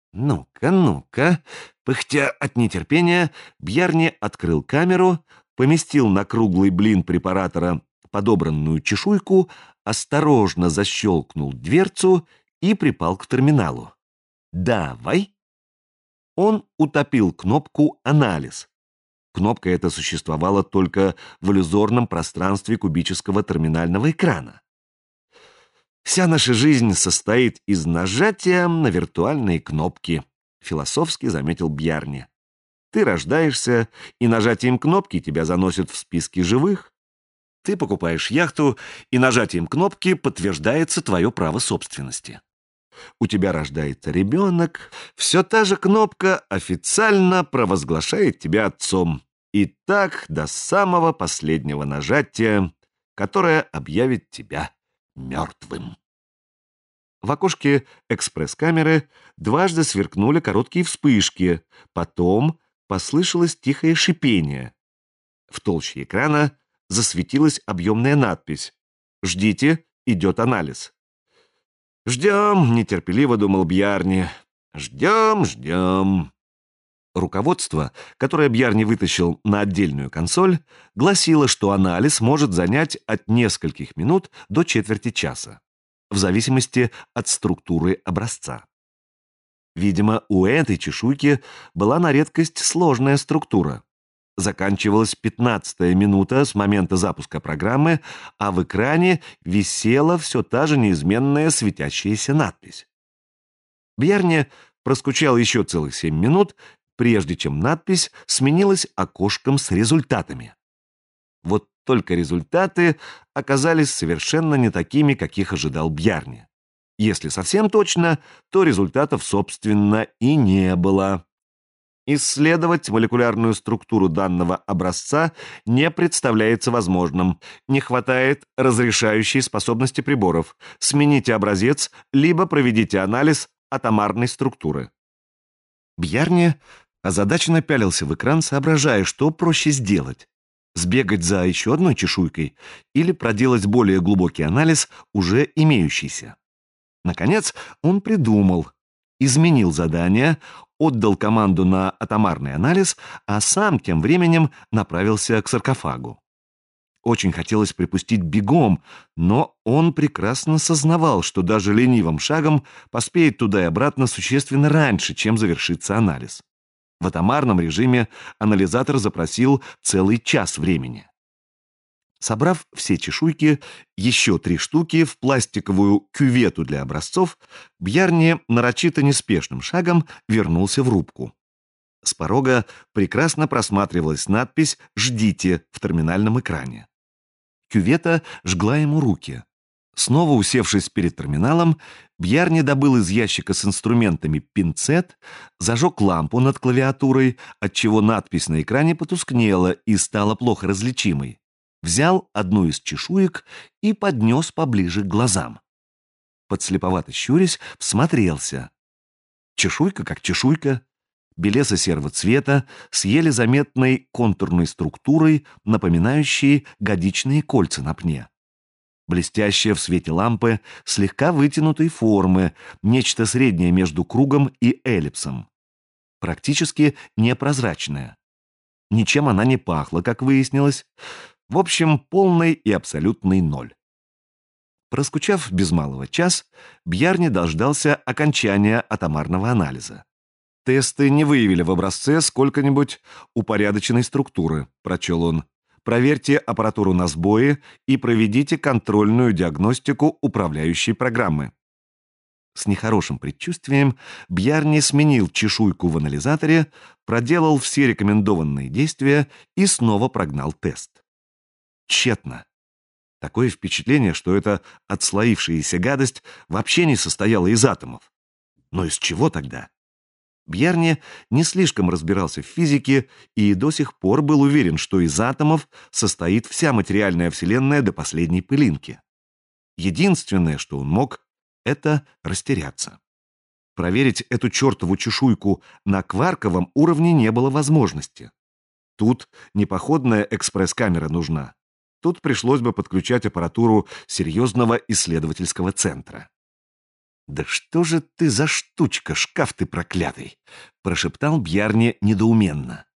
Ну-ка, ну-ка. Пыхтя от нетерпения, Бьярни открыл камеру, поместил на круглый блин препаратора подобранную чешуйку, осторожно защелкнул дверцу и припал к терминалу. «Давай!» Он утопил кнопку «Анализ». Кнопка эта существовала только в иллюзорном пространстве кубического терминального экрана. Вся наша жизнь состоит из нажатия на виртуальные кнопки, философски заметил Бьярни. Ты рождаешься, и нажатием кнопки тебя заносят в списки живых. Ты покупаешь яхту, и нажатием кнопки подтверждается твое право собственности. У тебя рождается ребенок, все та же кнопка официально провозглашает тебя отцом. И так до самого последнего нажатия, которое объявит тебя мертвым. В окошке экспресс-камеры дважды сверкнули короткие вспышки, потом послышалось тихое шипение. В толще экрана засветилась объемная надпись: «Ждите, идет анализ». «Ждем», — нетерпеливо думал Бьярни. «Ждем, ждем». Руководство, которое Бьярни вытащил на отдельную консоль, гласило, что анализ может занять от нескольких минут до четверти часа, в зависимости от структуры образца. Видимо, у этой чешуйки была на редкость сложная структура. Заканчивалась 15-я минута с момента запуска программы, а в экране висела все та же неизменная светящаяся надпись. Бьярни проскучал еще целых 7 минут, прежде чем надпись сменилась окошком с результатами. Вот только результаты оказались совершенно не такими, каких ожидал Бьярни. Если совсем точно, то результатов, собственно, и не было. Исследовать молекулярную структуру данного образца не представляется возможным. Не хватает разрешающей способности приборов. Смените образец, либо проведите анализ атомарной структуры. Бьярни озадаченно пялился в экран, соображая, что проще сделать: сбегать за еще одной чешуйкой или проделать более глубокий анализ уже имеющийся. Наконец он придумал, изменил задание, отдал команду на атомарный анализ, а сам тем временем направился к саркофагу. Очень хотелось припустить бегом, но он прекрасно сознавал, что даже ленивым шагом поспеет туда и обратно существенно раньше, чем завершится анализ. В атомарном режиме анализатор запросил целый час времени. Собрав все чешуйки, еще 3 штуки, в пластиковую кювету для образцов, Бьярни нарочито неспешным шагом вернулся в рубку. С порога прекрасно просматривалась надпись «Ждите» в терминальном экране. Кювета жгла ему руки. Снова усевшись перед терминалом, Бьярни добыл из ящика с инструментами пинцет, зажег лампу над клавиатурой, отчего надпись на экране потускнела и стала плохо различимой. Взял одну из чешуек и поднес поближе к глазам. Подслеповато щурясь, всмотрелся. Чешуйка как чешуйка, белесо-серого цвета, с еле заметной контурной структурой, напоминающей годичные кольца на пне. Блестящая в свете лампы, слегка вытянутой формы, нечто среднее между кругом и эллипсом. Практически непрозрачная. Ничем она не пахла, как выяснилось. В общем, полный и абсолютный ноль. Проскучав без малого час, Бьярни дождался окончания атомарного анализа. «Тесты не выявили в образце сколько-нибудь упорядоченной структуры», — прочел он. «Проверьте аппаратуру на сбое и проведите контрольную диагностику управляющей программы». С нехорошим предчувствием Бьярни сменил чешуйку в анализаторе, проделал все рекомендованные действия и снова прогнал тест. Тщетно. Такое впечатление, что эта отслоившаяся гадость вообще не состояла из атомов. Но из чего тогда? Бьярни не слишком разбирался в физике и до сих пор был уверен, что из атомов состоит вся материальная вселенная до последней пылинки. Единственное, что он мог, это растеряться. Проверить эту чертову чешуйку на кварковом уровне не было возможности. Тут не походная экспресс-камера нужна. Тут пришлось бы подключать аппаратуру серьезного исследовательского центра. «Да что же ты за штучка, шкаф ты проклятый!» — прошептал Бьярне недоуменно.